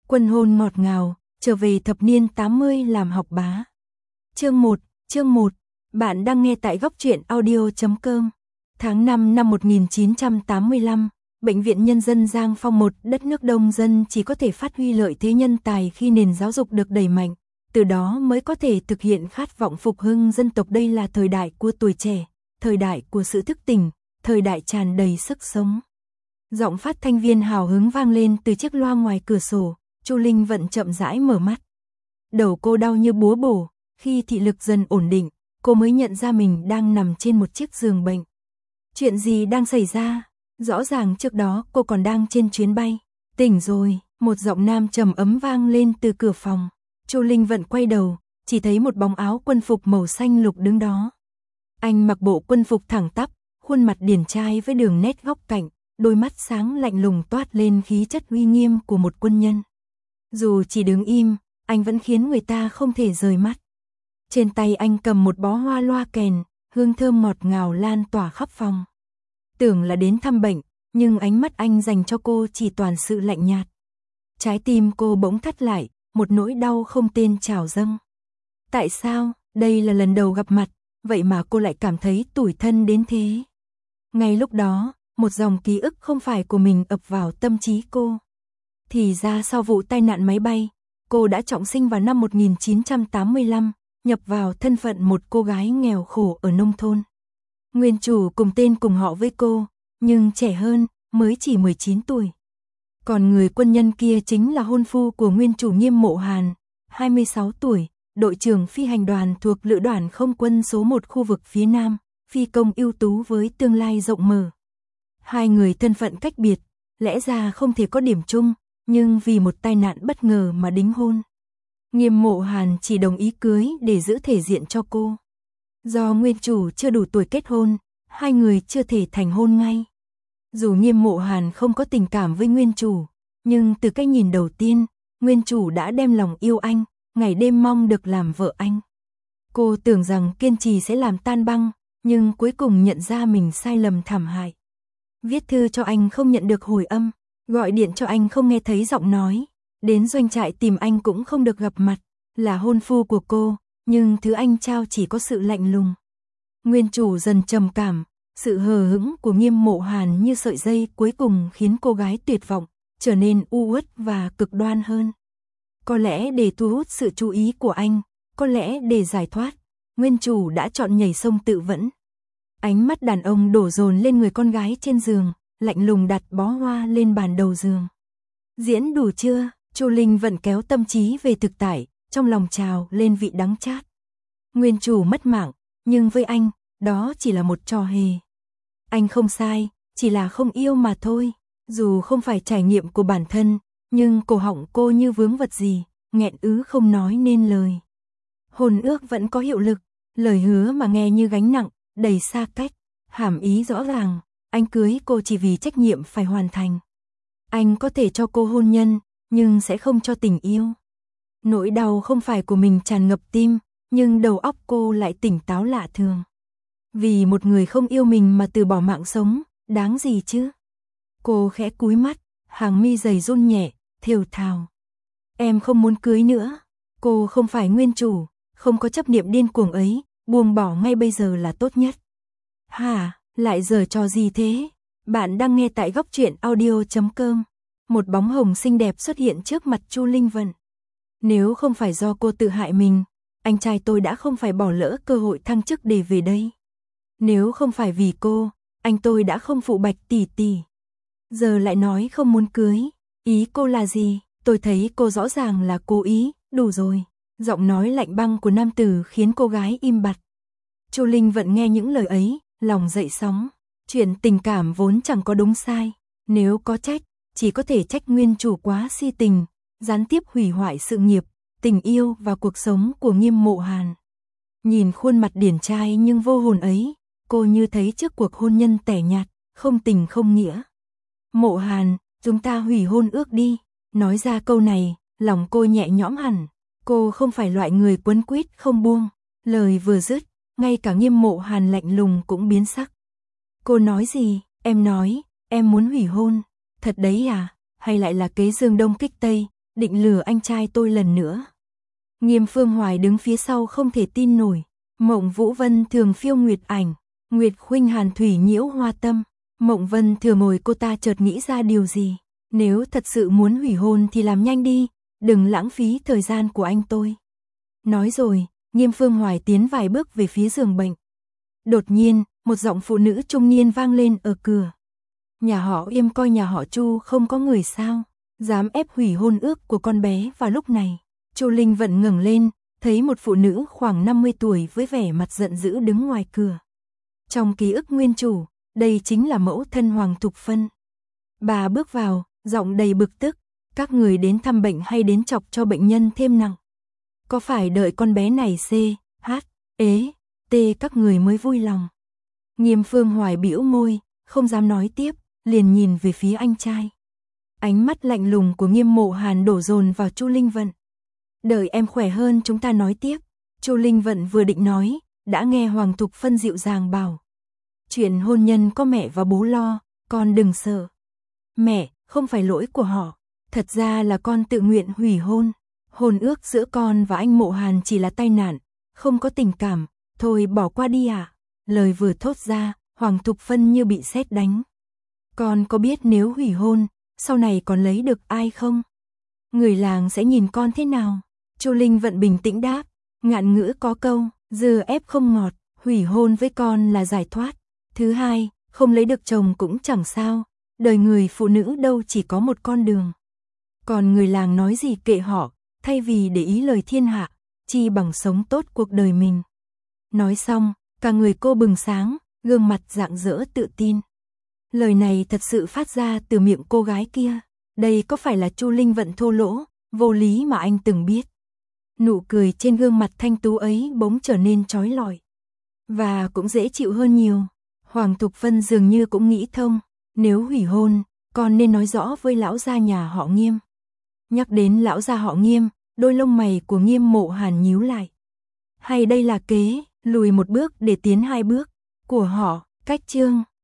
Quân hôn ngọt ngào, trở về thập niên 80 làm học bá. Chương 1, bạn đang nghe tại góc truyện audio.com. Tháng 5 năm 1985, Bệnh viện Nhân dân Giang Phong, một đất nước đông dân chỉ có thể phát huy lợi thế nhân tài khi nền giáo dục được đẩy mạnh, từ đó mới có thể thực hiện khát vọng phục hưng dân tộc. Đây là thời đại của tuổi trẻ, thời đại của sự thức tỉnh, thời đại tràn đầy sức sống. Giọng phát thanh viên hào hứng vang lên từ chiếc loa ngoài cửa sổ. Chu Linh Vận chậm rãi mở mắt. Đầu cô đau như búa bổ, khi thị lực dần ổn định, cô mới nhận ra mình đang nằm trên một chiếc giường bệnh. Chuyện gì đang xảy ra? Rõ ràng trước đó cô còn đang trên chuyến bay. Tỉnh rồi, một giọng nam trầm ấm vang lên từ cửa phòng. Chu Linh Vận quay đầu, chỉ thấy một bóng áo quân phục màu xanh lục đứng đó. Anh mặc bộ quân phục thẳng tắp, khuôn mặt điển trai với đường nét góc cạnh, đôi mắt sáng lạnh lùng toát lên khí chất uy nghiêm của một quân nhân. Dù chỉ đứng im, anh vẫn khiến người ta không thể rời mắt. Trên tay anh cầm một bó hoa loa kèn, hương thơm ngọt ngào lan tỏa khắp phòng. Tưởng là đến thăm bệnh, nhưng ánh mắt anh dành cho cô chỉ toàn sự lạnh nhạt. Trái tim cô bỗng thắt lại, một nỗi đau không tên trào dâng. Tại sao, đây là lần đầu gặp mặt, vậy mà cô lại cảm thấy tủi thân đến thế? Ngay lúc đó, một dòng ký ức không phải của mình ập vào tâm trí cô. Thì ra sau vụ tai nạn máy bay, cô đã trọng sinh vào năm 1985, nhập vào thân phận một cô gái nghèo khổ ở nông thôn. Nguyên chủ cùng tên cùng họ với cô, nhưng trẻ hơn, mới chỉ 19 tuổi. Còn người quân nhân kia chính là hôn phu của nguyên chủ Nghiêm Mộ Hàn, 26 tuổi, đội trưởng phi hành đoàn thuộc Lữ đoàn Không quân số 1 khu vực phía Nam, phi công ưu tú với tương lai rộng mở. Hai người thân phận cách biệt, lẽ ra không thể có điểm chung, nhưng vì một tai nạn bất ngờ mà đính hôn. Nghiêm Mộ Hàn chỉ đồng ý cưới để giữ thể diện cho cô. Do nguyên chủ chưa đủ tuổi kết hôn, hai người chưa thể thành hôn ngay. Dù Nghiêm Mộ Hàn không có tình cảm với nguyên chủ, nhưng từ cái nhìn đầu tiên, nguyên chủ đã đem lòng yêu anh, ngày đêm mong được làm vợ anh. Cô tưởng rằng kiên trì sẽ làm tan băng, nhưng cuối cùng nhận ra mình sai lầm thảm hại. Viết thư cho anh không nhận được hồi âm, gọi điện cho anh không nghe thấy giọng nói, đến doanh trại tìm anh cũng không được gặp mặt, là hôn phu của cô, nhưng thứ anh trao chỉ có sự lạnh lùng. Nguyên chủ dần trầm cảm, sự hờ hững của Nghiêm Mộ Hàn như sợi dây cuối cùng khiến cô gái tuyệt vọng, trở nên u uất và cực đoan hơn. Có lẽ để thu hút sự chú ý của anh, có lẽ để giải thoát, nguyên chủ đã chọn nhảy sông tự vẫn. Ánh mắt đàn ông đổ dồn lên người con gái trên giường, lạnh lùng đặt bó hoa lên bàn đầu giường. Diễn đủ chưa? Chu Linh Vận kéo tâm trí về thực tại, trong lòng trào lên vị đắng chát. Nguyên chủ mất mạng, nhưng với anh, đó chỉ là một trò hề. Anh không sai, chỉ là không yêu mà thôi. Dù không phải trải nghiệm của bản thân, nhưng cổ họng cô như vướng vật gì, nghẹn ứ không nói nên lời. Hôn ước vẫn có hiệu lực, lời hứa mà nghe như gánh nặng, đầy xa cách, hàm ý rõ ràng, anh cưới cô chỉ vì trách nhiệm phải hoàn thành. Anh có thể cho cô hôn nhân, nhưng sẽ không cho tình yêu. Nỗi đau không phải của mình tràn ngập tim, nhưng đầu óc cô lại tỉnh táo lạ thường. Vì một người không yêu mình mà từ bỏ mạng sống, đáng gì chứ? Cô khẽ cúi mắt, hàng mi dày run nhẹ, thều thào. Em không muốn cưới nữa. Cô không phải nguyên chủ, không có chấp niệm điên cuồng ấy, buông bỏ ngay bây giờ là tốt nhất. Hả, lại giở trò gì thế? Bạn đang nghe tại góc truyện audio.com. Một bóng hồng xinh đẹp xuất hiện trước mặt Chu Linh Vận. Nếu không phải do cô tự hại mình, anh trai tôi đã không phải bỏ lỡ cơ hội thăng chức để về đây. Nếu không phải vì cô, anh tôi đã không phụ Bạch tỷ tỷ. Giờ lại nói không muốn cưới, ý cô là gì? Tôi thấy cô rõ ràng là cố ý, đủ rồi. Giọng nói lạnh băng của nam tử khiến cô gái im bặt. Chu Linh Vận nghe những lời ấy, lòng dậy sóng. Chuyện tình cảm vốn chẳng có đúng sai, nếu có trách, chỉ có thể trách nguyên chủ quá si tình, gián tiếp hủy hoại sự nghiệp, tình yêu và cuộc sống của Nghiêm Mộ Hàn. Nhìn khuôn mặt điển trai nhưng vô hồn ấy, cô như thấy trước cuộc hôn nhân tẻ nhạt, không tình không nghĩa. Mộ Hàn, chúng ta hủy hôn ước đi. Nói ra câu này, lòng cô nhẹ nhõm hẳn. Cô không phải loại người quấn quýt không buông. Lời vừa dứt, ngay cả Nghiêm Mộ Hàn lạnh lùng cũng biến sắc. Cô nói gì? Em nói, em muốn hủy hôn. Thật đấy à? Hay lại là kế dương đông kích tây, định lừa anh trai tôi lần nữa. Nghiêm Phương Hoài đứng phía sau không thể tin nổi. Mộng Vũ Vân thường phiêu nguyệt ảnh, Nguyệt khuynh hàn thủy nhiễu hoa tâm. Mộng Vân thừa ngồi, cô ta chợt nghĩ ra điều gì. Nếu thật sự muốn hủy hôn thì làm nhanh đi, đừng lãng phí thời gian của anh tôi. Nói rồi, Nghiêm Phương Hoài tiến vài bước về phía giường bệnh. Đột nhiên, một giọng phụ nữ trung niên vang lên ở cửa. Nhà họ Yêm coi nhà họ Chu không có người sao, dám ép hủy hôn ước của con bé vào lúc này. Chu Linh Vận ngẩng lên, thấy một phụ nữ khoảng 50 tuổi với vẻ mặt giận dữ đứng ngoài cửa. Trong ký ức nguyên chủ, đây chính là mẫu thân Hoàng Thục Phân. Bà bước vào, giọng đầy bực tức, các người đến thăm bệnh hay đến chọc cho bệnh nhân thêm nặng? Có phải đợi con bé này các người mới vui lòng? Nghiêm Phương Hoài bĩu môi, không dám nói tiếp, liền nhìn về phía anh trai. Ánh mắt lạnh lùng của Nghiêm Mộ Hàn đổ dồn vào Chu Linh Vận. Đợi em khỏe hơn chúng ta nói tiếp. Chu Linh Vận vừa định nói, đã nghe Hoàng Thục Phân dịu dàng bảo. Chuyện hôn nhân có mẹ và bố lo, con đừng sợ. Mẹ, không phải lỗi của họ. Thật ra là con tự nguyện hủy hôn. Hôn ước giữa con và anh Mộ Hàn chỉ là tai nạn, không có tình cảm. Thôi bỏ qua đi ạ. Lời vừa thốt ra, Hoàng Thục Phân như bị sét đánh. Con có biết nếu hủy hôn, sau này còn lấy được ai không? Người làng sẽ nhìn con thế nào? Chu Linh Vận bình tĩnh đáp, ngạn ngữ có câu, dừa ép không ngọt, hủy hôn với con là giải thoát. Thứ hai, không lấy được chồng cũng chẳng sao, đời người phụ nữ đâu chỉ có một con đường. Còn người làng nói gì kệ họ, thay vì để ý lời thiên hạ, chi bằng sống tốt cuộc đời mình. Nói xong, cả người cô bừng sáng, gương mặt rạng rỡ tự tin. Lời này thật sự phát ra từ miệng cô gái kia. Đây có phải là Chu Linh Vận thô lỗ, vô lý mà anh từng biết. Nụ cười trên gương mặt thanh tú ấy bỗng trở nên chói lọi. Và cũng dễ chịu hơn nhiều. Hoàng Thục Phân dường như cũng nghĩ thông. Nếu hủy hôn, con nên nói rõ với lão gia nhà họ Nghiêm. Nhắc đến lão gia họ Nghiêm, đôi lông mày của Nghiêm Mộ Hàn nhíu lại. Hay đây là kế, lùi một bước để tiến hai bước, của họ, cách chương.